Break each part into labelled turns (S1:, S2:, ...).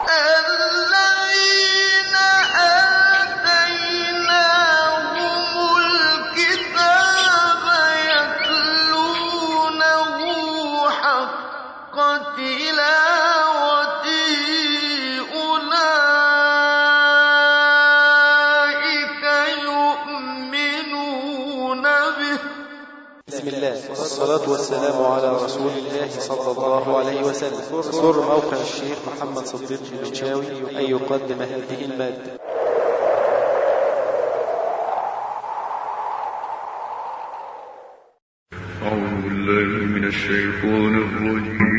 S1: الذين آتيناهم الكتاب يتلونه حق تلاوته أولئك يؤمنون به.
S2: بسم الله والصلاة والسلام على رسول الله صلى الله عليه وسلم. سر موقع الشيخ محمد صديق البنشاوي أن يقدم هذه المادة.
S3: أعوذ بالله من الشيطان الرجيم.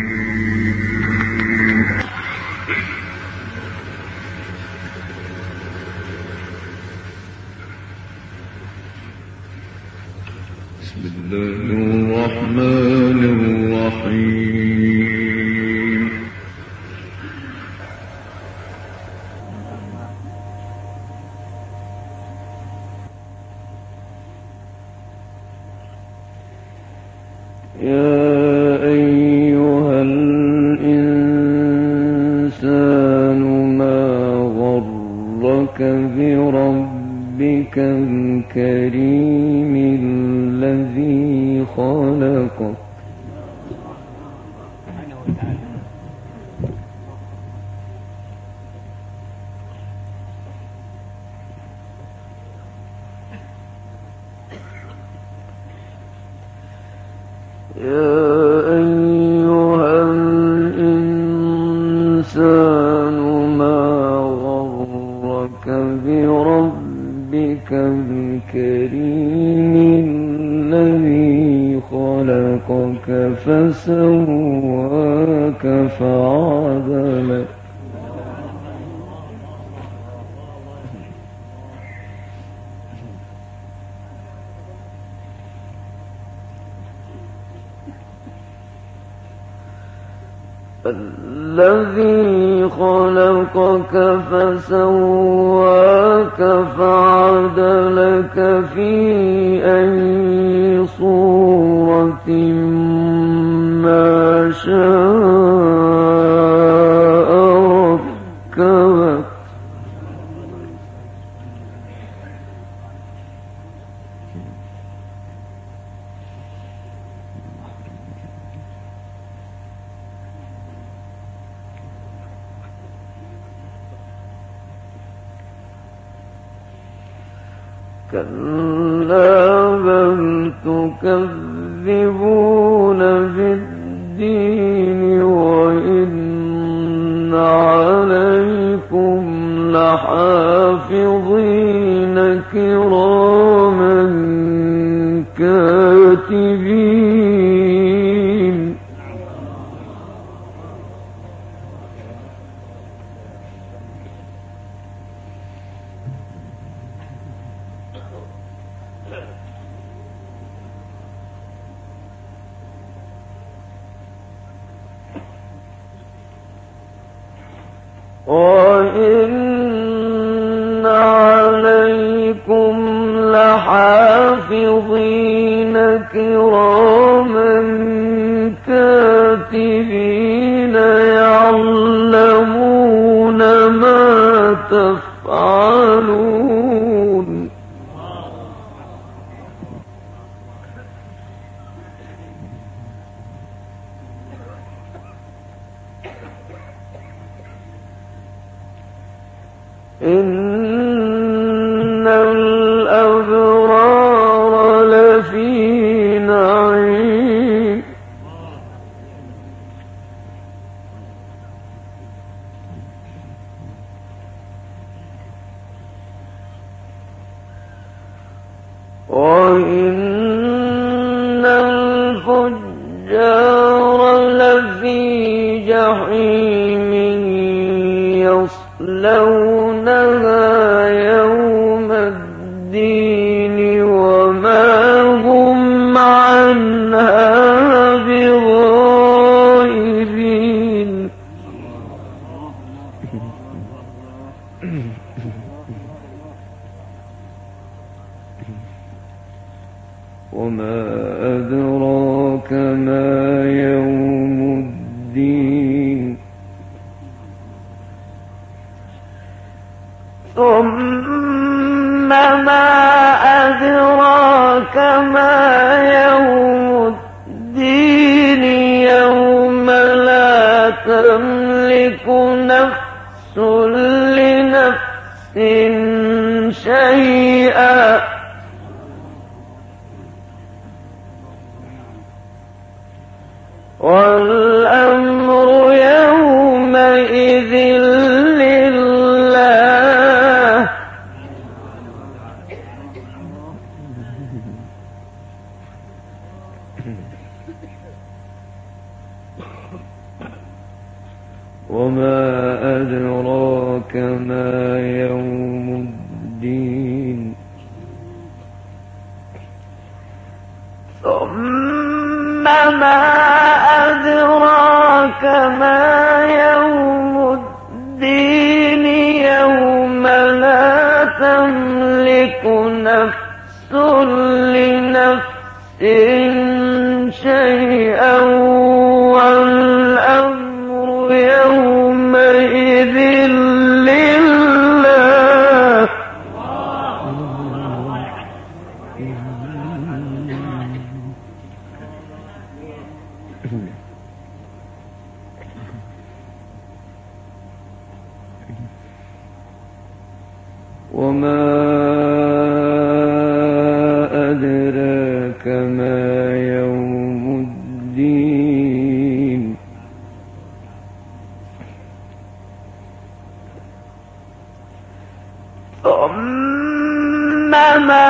S3: بسم الله الرحمن الرحيم. يا أيها الإنسان ما غرك بربك الكريم الذي خلقك فسواك فعدلك الذي خلقك فسواك فعدلك في أي صورة ما شاء ركبك كلا بل تكذبون بالدين وإن عليكم لحافظين كراما كاتبين وإن عليكم لحافظين كراما كاتبين يعلمون ما تفعلون إن الأبرار لفي نعيم وإن الفجار لفي جحيم يصلونها يوم الدين وما هم عنها بغائبين وما أدراك ما يوم الدين ما يوم الدين يوم لا تملك نفس لنفس شيئا والأمر يومئذ لله وما أدراك ما يوم الدين ثم ما أدراك ما يوم الدين يوم لا تملك نفس لنفس شيئا والأمر يومئذ لله وما أدراك ما يوم الدين ثم ما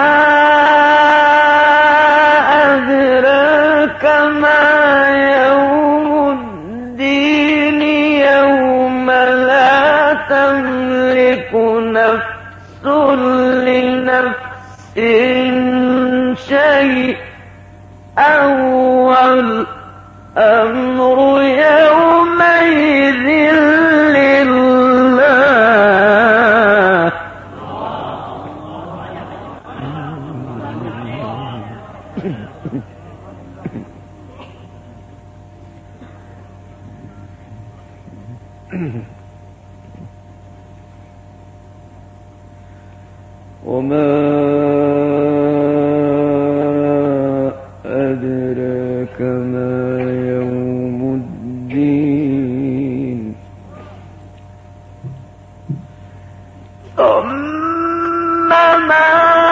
S3: أدراك ما يوم الدين يوم لا تملك نفس لنفس شيئا والأمر يومئذ لله وما أدراك ما يوم الدين ثم ما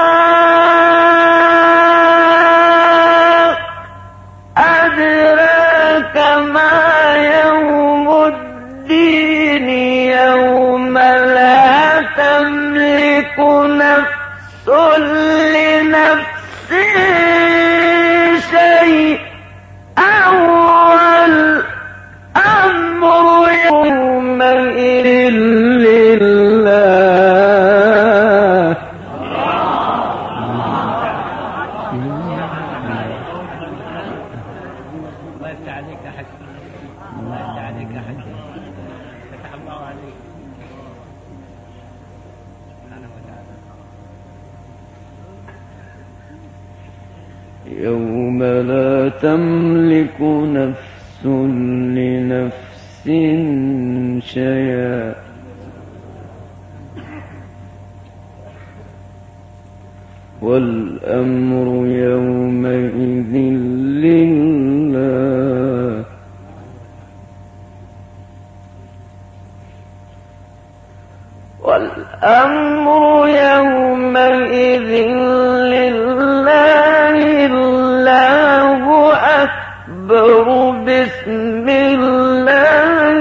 S3: أدراك ما يوم الدين يوم لا تملك نفس لنفس شيئا والأمر يومئذ لله
S4: الله يفتح عليك يا حاج الله يفتح عليك يا حاج فتح الله عليك سبحانه وتعالى
S3: يوم لا تملك نفس لنفس شيئا والأمر يومئذ لله والأمر يومئذ لله الله أكبر بسم الله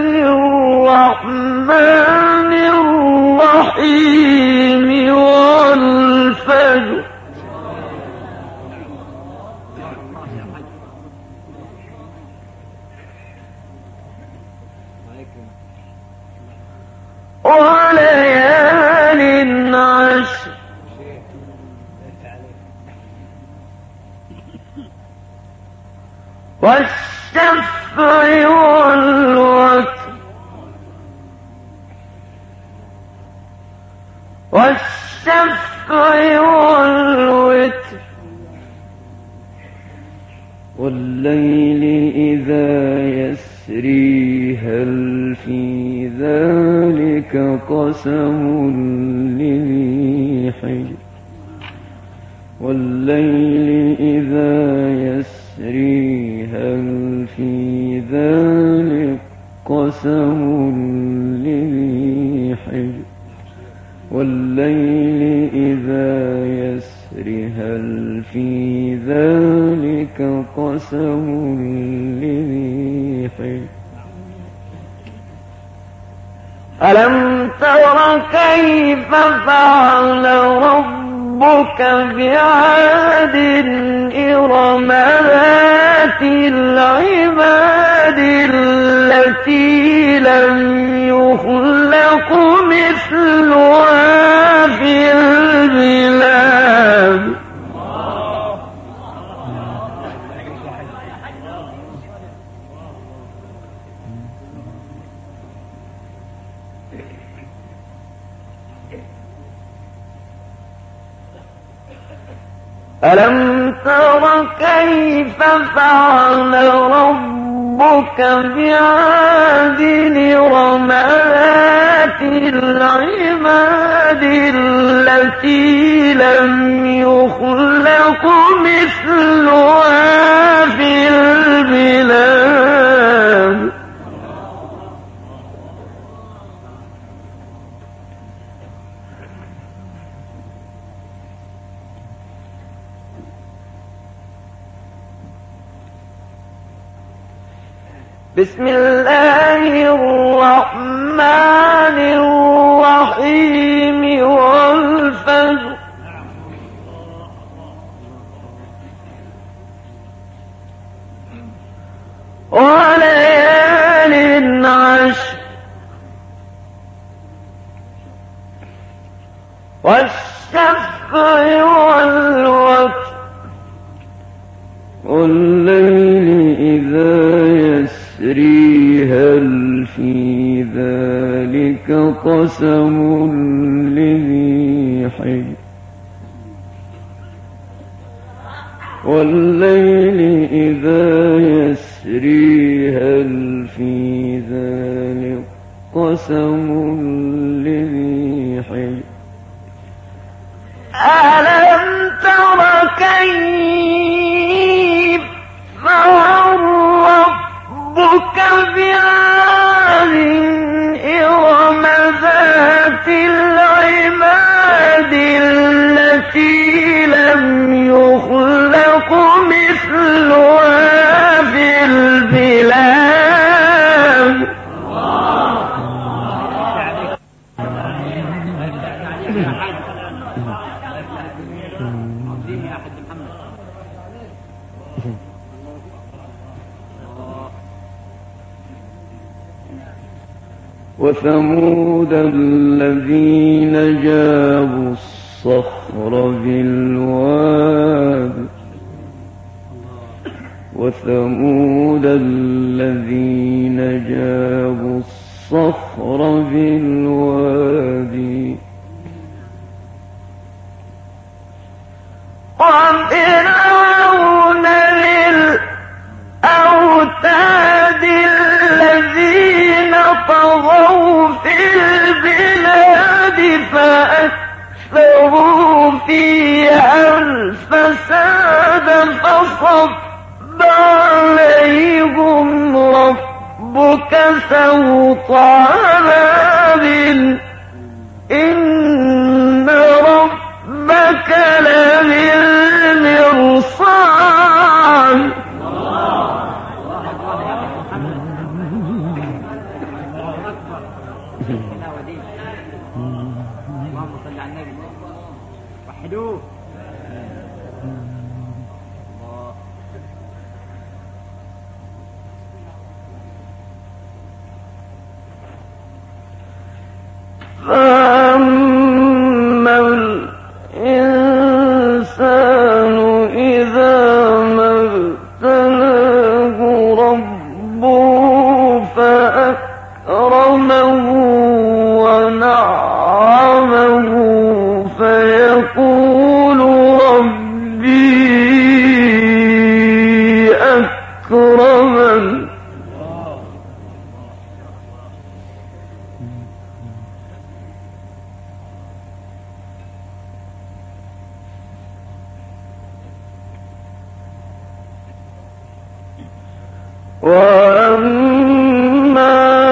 S3: الرحمن الرحيم والفجر وليال عشر والشفع والوتر والشفع والوتر والليل إذا يسري هل في ذلك قسم لذي حجر والليل قسم لذي حجر والليل إذا يسر هل في ذلك قسم لذي حجر ألم تر كيف فعل ربك بعاد إرم ذات العماد التي لم يخلق مثلها في البلاد ألم تر كيف فعل ربك بعاد إرم ذات العماد التي لم يخلق مثلها في البلاد بسم الله الرحمن الرحيم والفجر وليال عشر والشفع والوتر والليل إذا يسري هل في ذلك قسم لذي حجر والليل إذا يسري هل في ذلك قسم لذي حجر ألم تر كيف فعل ربك بعاد إرم ذات العماد التي لم يخلق مثلها في البلاد وثمود الذين جابوا الصخر بالواد وثمود الذين جابوا الصخر بالوادي وفرعون للأوتاد الذين طغوا في البلاد فأكثروا فيها الفساد فصب عليهم ربك سوط عذاب إن ربك لبالمرصاد
S4: اللهم صل على النبي وحدوه
S3: فأما الإنسان إذا ما ابتلاه ربه فأكرمه ونعمه فيقول ربي أكرمن وأما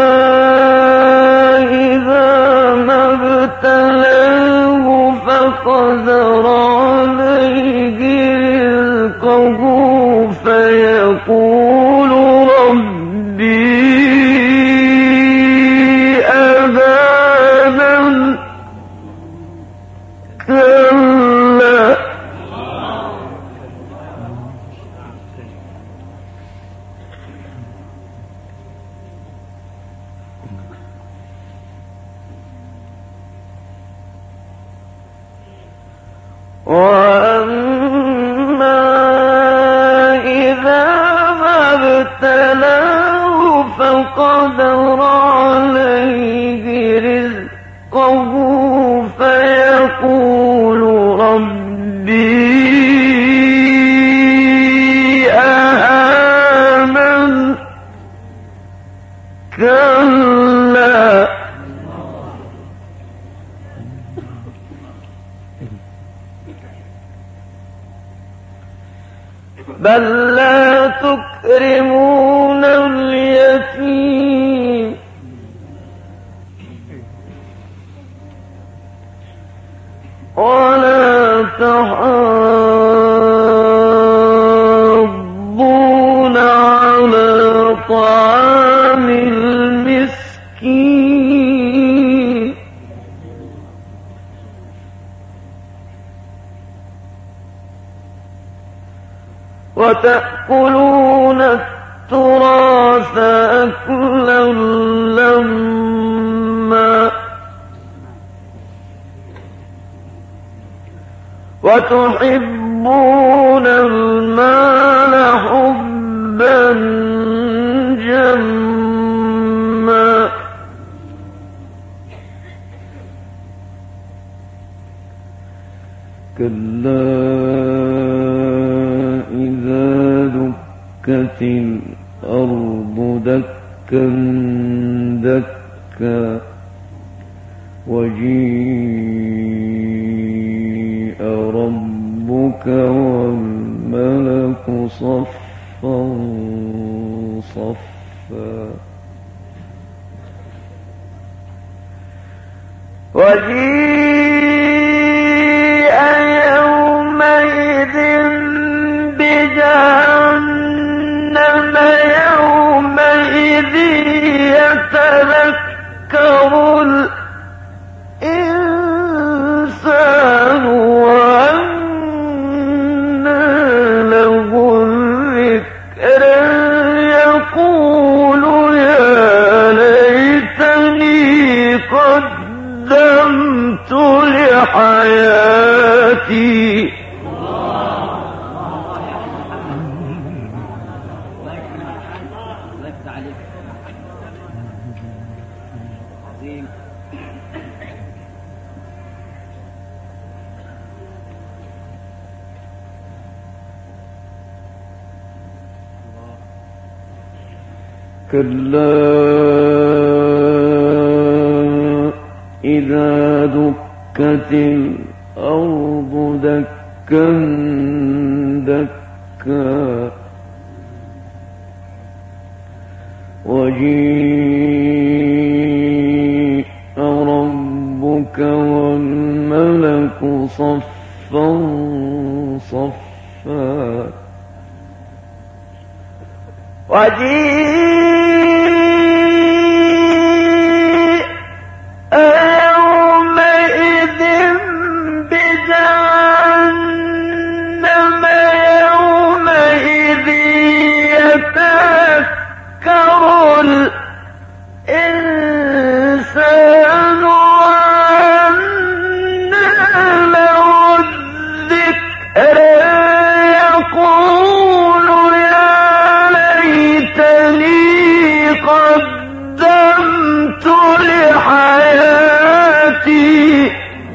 S3: وأما إذا ما ابتلاه فقدر عليه رزقه فيقول ربي أهانن كلا بل لا تكرمون اليتيم ولا تحاضون على طعام المسكين وتأكلون التراث أكلا لما وتحبون المال حبا جما كلا إذا دكت الأرض دكا دكا وجيء ربك والملك صفا صفا وجيء يومئذ بجهنم يومئذ يتذكر الإنسان وأنى له الذكر يقول يا ليتني قدمت لحياتي كلا إذا دكت الأرض دكا دكا وجيء ربك والملك صفا صفا وجيء يومئذ بجهنم يومئذ يتذكر الإنسان وأنى له الذكر يقول يا ليتني قدمت لحياتي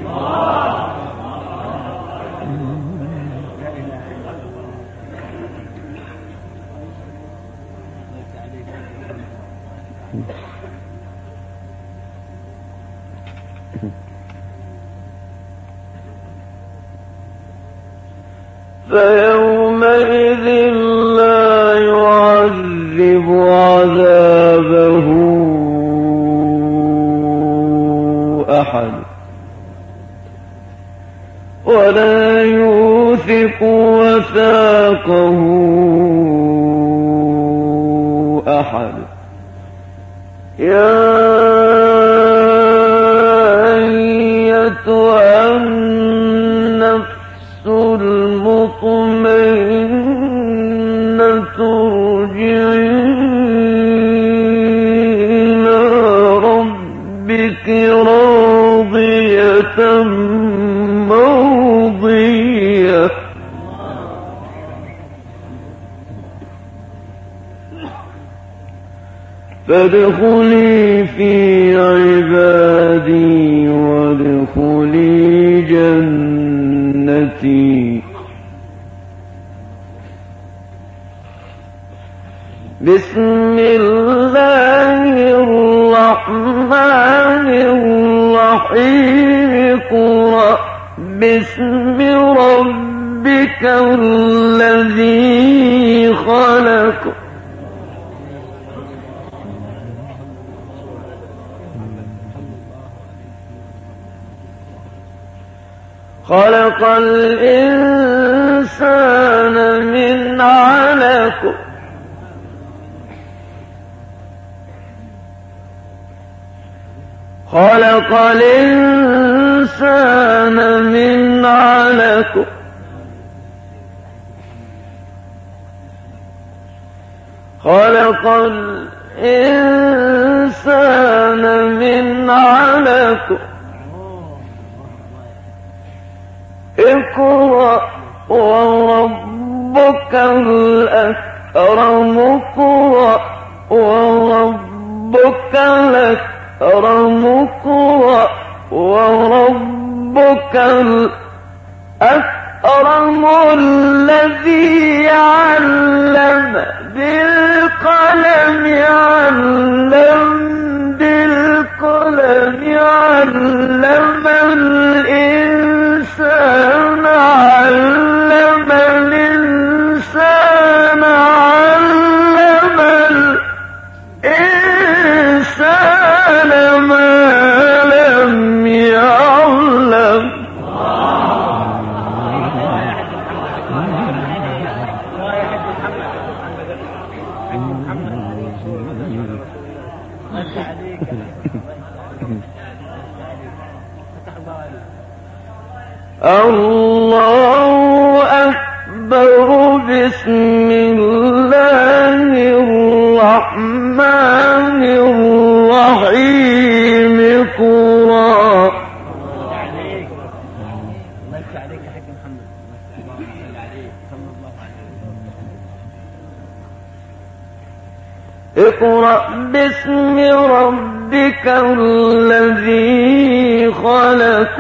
S3: فيومئذ لا يعذب عذابه أحد ولا يوثق وثاقه أحد يا أيتها النفس المطمئنة ارجعي إلى ربك راضية مرضية فادخلي في عبادي وادخلي جنتي. بسم الله الرحمن الرحيم. اقرأ باسم ربك الذي خلق. خلق الإنسان من علق. خلق الإنسان من علق. خلق الإنسان من علق. اقرأ وربك الأكرم. اقرأ وربك الأكرم. اقرأ وربك الأكرم الذي علم بالقلم. علم بالقلم. علم الإنسان. علم الإنسان. علم الإنسان ما لم يعلم. الله أكبر. بسم الله الرحمن الرحيم. اقرأ. اقرأ باسم ربك الذي خلق.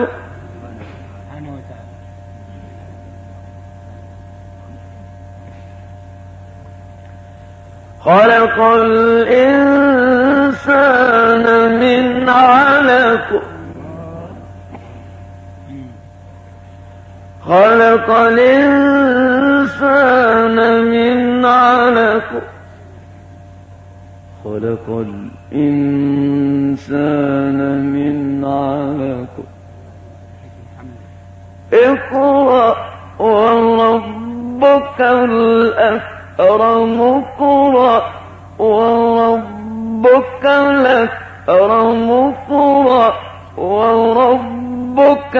S3: خلق الإنسان من علق. خلق الإنسان من علق. خلق الإنسان من علق. اقرأ وربك الأكرم. اقرأ وربك الأكرم. اقرأ وربك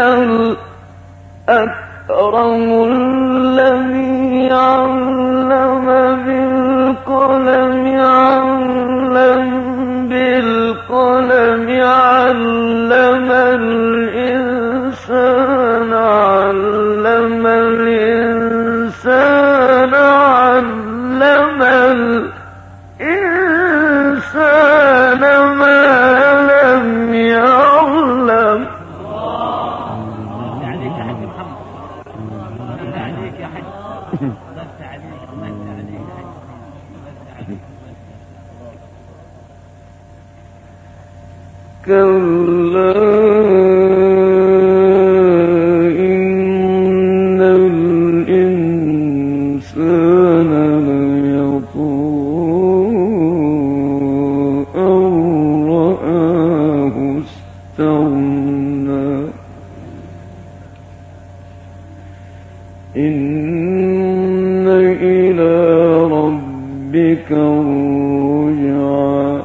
S3: الأكرم الذي علم بالقلم. علم بالقلم. علم الإنسان. علم الإنسان. علم الإنسان ما لم يعلم. كلا إن الإنسان ليطغى أن رآه استغنى. إن إلى ربك الرجعى.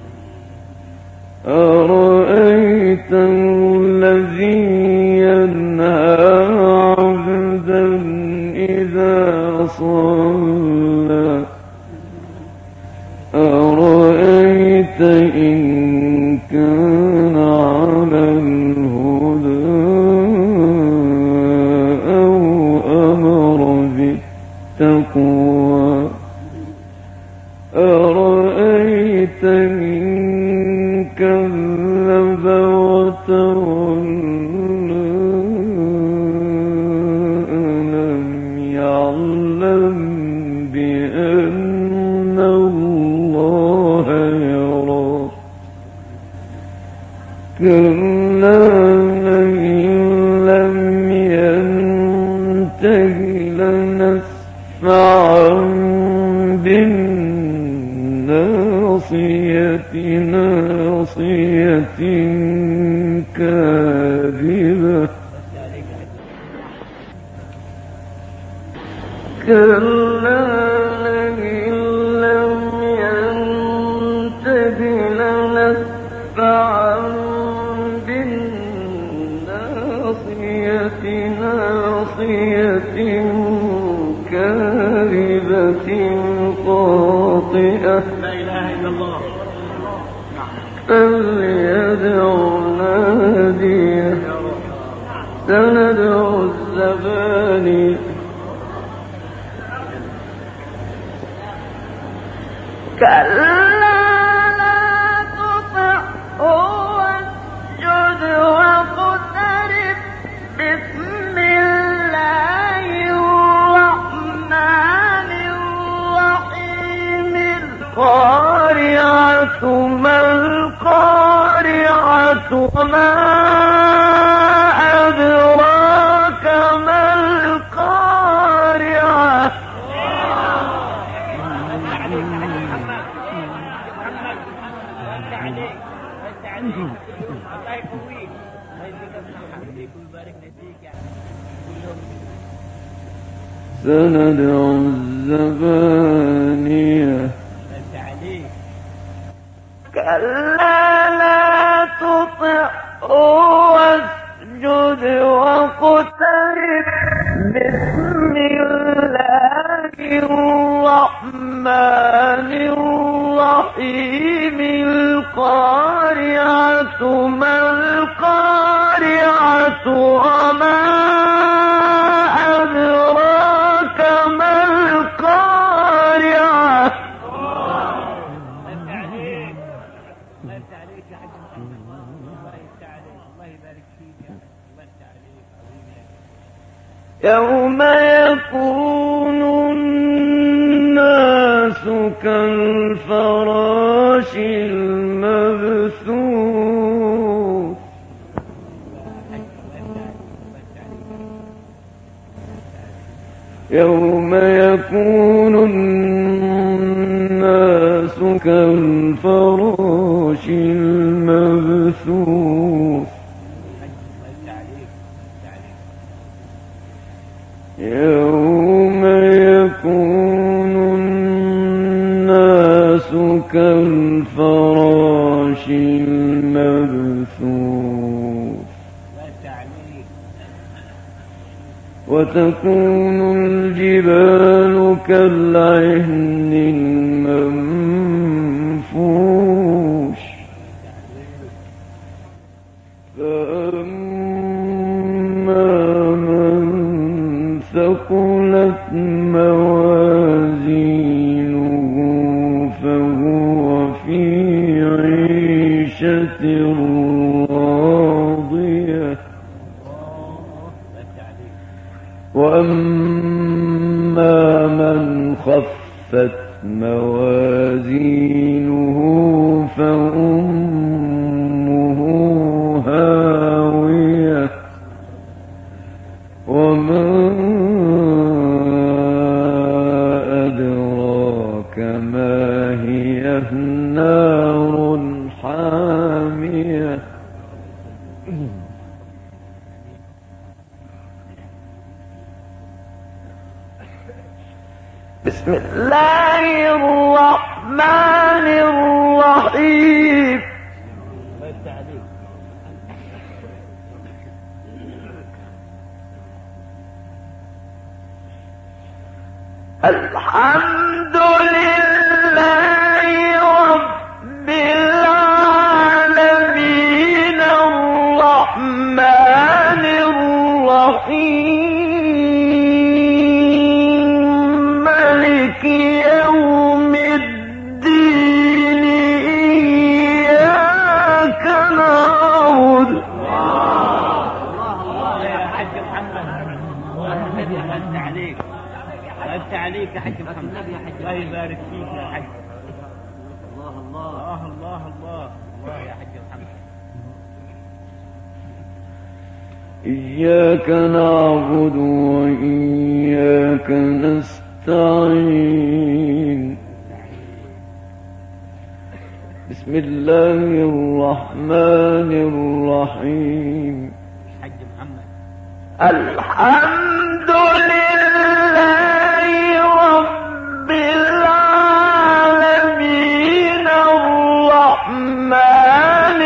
S3: أرأيت الذي ينهى عبدا إذا صلى. أرأيت إن كان على الهدى أو أمر بالتقوى. أرأيت كذب وتولى ألم يعلم بأن الله يرى كلا لئن لم ينته لنسفعا بالناصية ناصية كاذبة كلا لئن لم ينته لنسفعا بالناصية ناصية كاذبة خاطئة
S4: لا إله إلا الله.
S3: فليدع ناديه سندع الزبانية
S1: كلا لا تطعه واسجد واقترب بسم الله الرحمن الرحيم القارعة ما القارعة وما أدراك ما القارعة
S3: سندع الزبانية
S1: كلا لا تطعه واسجد واقترب بسم الله الرحمن الرحيم القارعة ما القارعة وما أدراك ما القارعة يوم يكون الناس كالفراش المبثوث يوم يكون الناس كالفراش المبثوث يوم يكون الناس كالفراش المبثوث وتكون الجبال كالعهن المنفوش فأما من ثقلت موازينه فهو في عيشة راضية وأما من خفت موازينه فأمه هاوية وما أدراك ما هي نار حامية بسم الله الرحمن الرحيم الحمد لله رب العالمين الرحمن الرحيم مالك يوم الدين إياك
S4: يا حاج محمد يا حاج. الله يبارك فيك يا حاج. الله الله الله الله الله يا حاج محمد.
S3: إياك نعبد وإياك نستعين. بسم الله الرحمن الرحيم.
S4: حاج محمد.
S1: الحمد لله رب العالمين الرحمن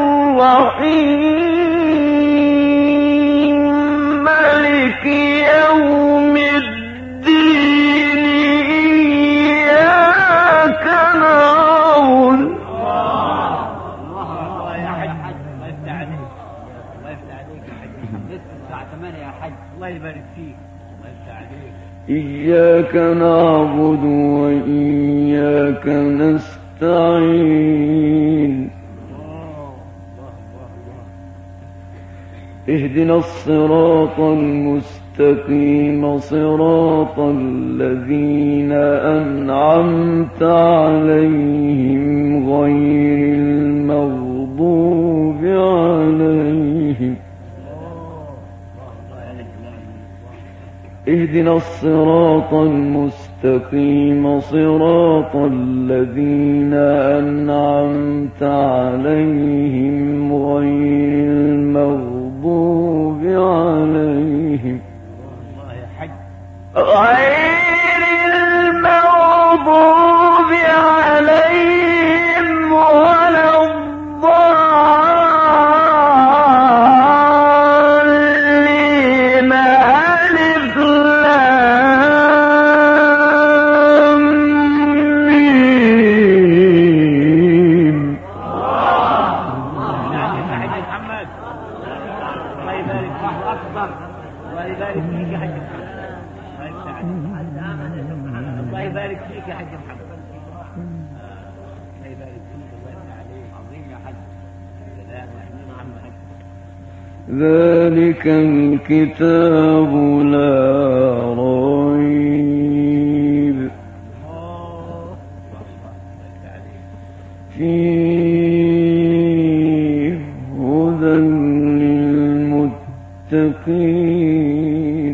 S1: الرحيم مالك يوم الدين إياك نعبد.
S4: الله يا حاج. الله يفتح عليك. الله يفتح عليك يا حاج محمد. لسه الساعة 8 يا حاج. الله يبارك فيك. الله يفتح عليك.
S3: إياك نعبد وإياك نستعين. اهدنا الصراط المستقيم صراط الذين أنعمت عليهم غير المغضوب عليهم. اهدنا الصراط المستقيم صراط الذين أنعمت عليهم غير المغضوب عليهم.
S4: الله يا حج.
S1: غير المغضوب عليهم ولا الضالين. ألف لام ميم.
S4: نعم يا حج محمد. الله يبارك فيك. أكبر. الله يبارك فيك يا حج محمد. الله يفتح عليك. الله يبارك فيك يا حج محمد. الله يبارك فيك. الله يفتح عليك. عظيم يا حج. سلام يا حج محمد.
S3: ذلك الكتاب لا ريب فيه هدى للمتقين.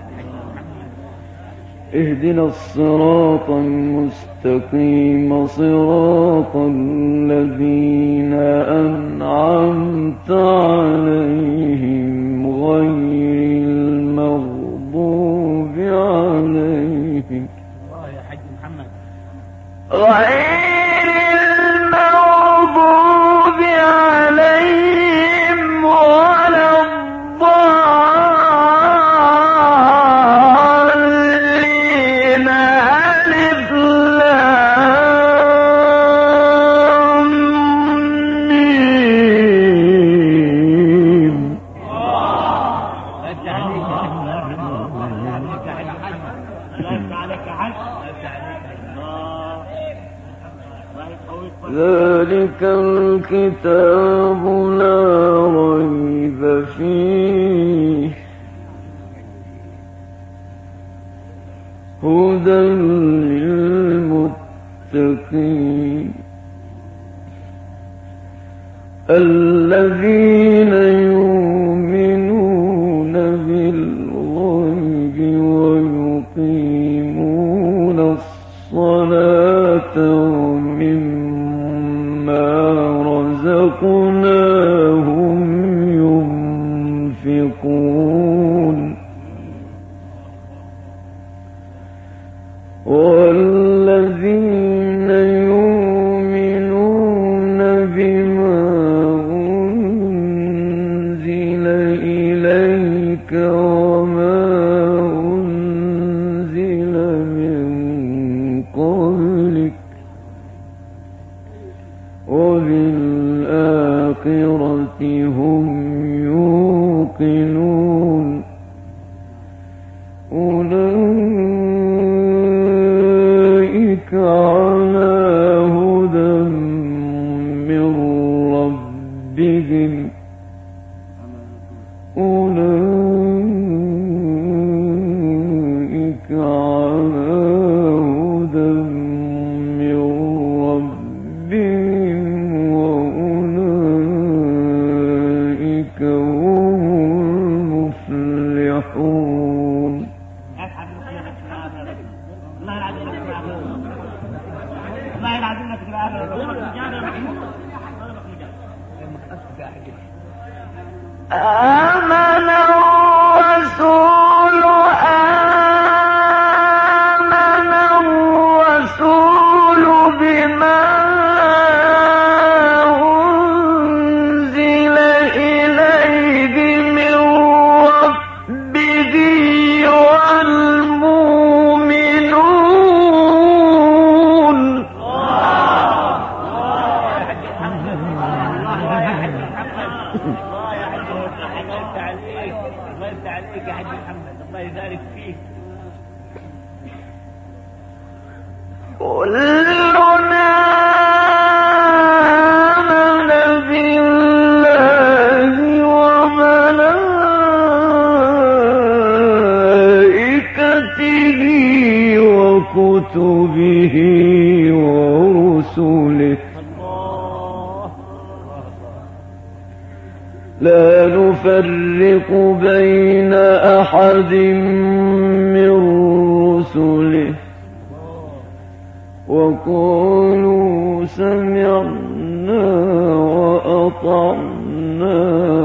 S3: اهدنا الصراط المستقيم صراط الذين أنعمت عليهم غير المغضوب عليهم.
S4: الله يا حج محمد.
S1: غير المغضوب عليهم ولا الضالين. ألف لام ميم.
S4: الله يفتح عليك يا حج. الله يفتح عليك يا حج. الله يفتح عليك يا حج. الله يفتح عليك يا حج. الله يقويك.
S3: ذلك الكتاب لا ريب فيه هدى للمتقين الذين يؤمنون بالغيب ويقيمون الصلاة ومما رزقناهم ينفقون والذين يؤمنون بما أنزل إليك وما أنزل من قبلك وبالآخرة هم يوقنون أولئك على هدى من ربهم أولئك على
S1: آمن الرسول بما أنزل إليه من ربه والمؤمنون. كلنا آمن بالله وملائكته وكتبه ورسله لا نفرق بين أحد من رسله وقالوا سمعنا وأطعنا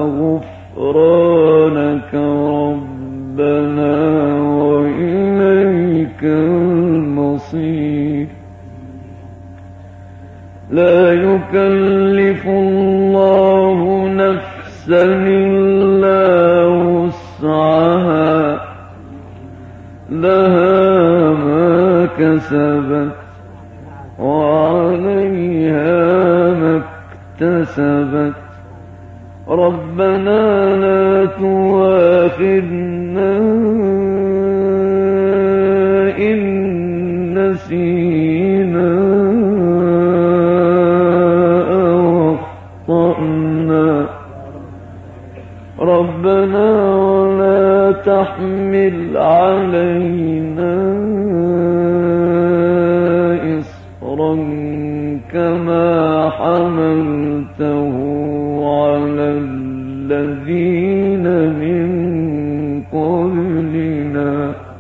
S1: غفرانك ربنا وإليك المصير. لا يكلف الله نفسا إلا وسعها لها ما كسبت وعليها ما اكتسبت ربنا لا تؤاخذنا إن نسينا أو أخطأنا ربنا ولا تحمل علينا كما حملته على الذين من قبلنا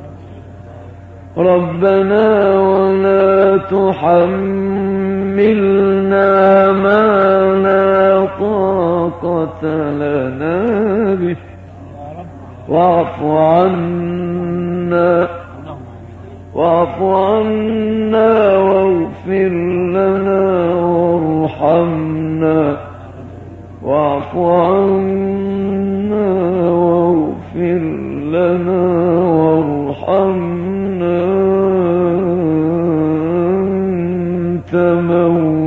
S1: ربنا ولا تحملنا ما لا طاقة لنا به واعف عنا واغفر لنا وارحمنا واعف عنا واغفر لنا وارحمنا أنت مولانا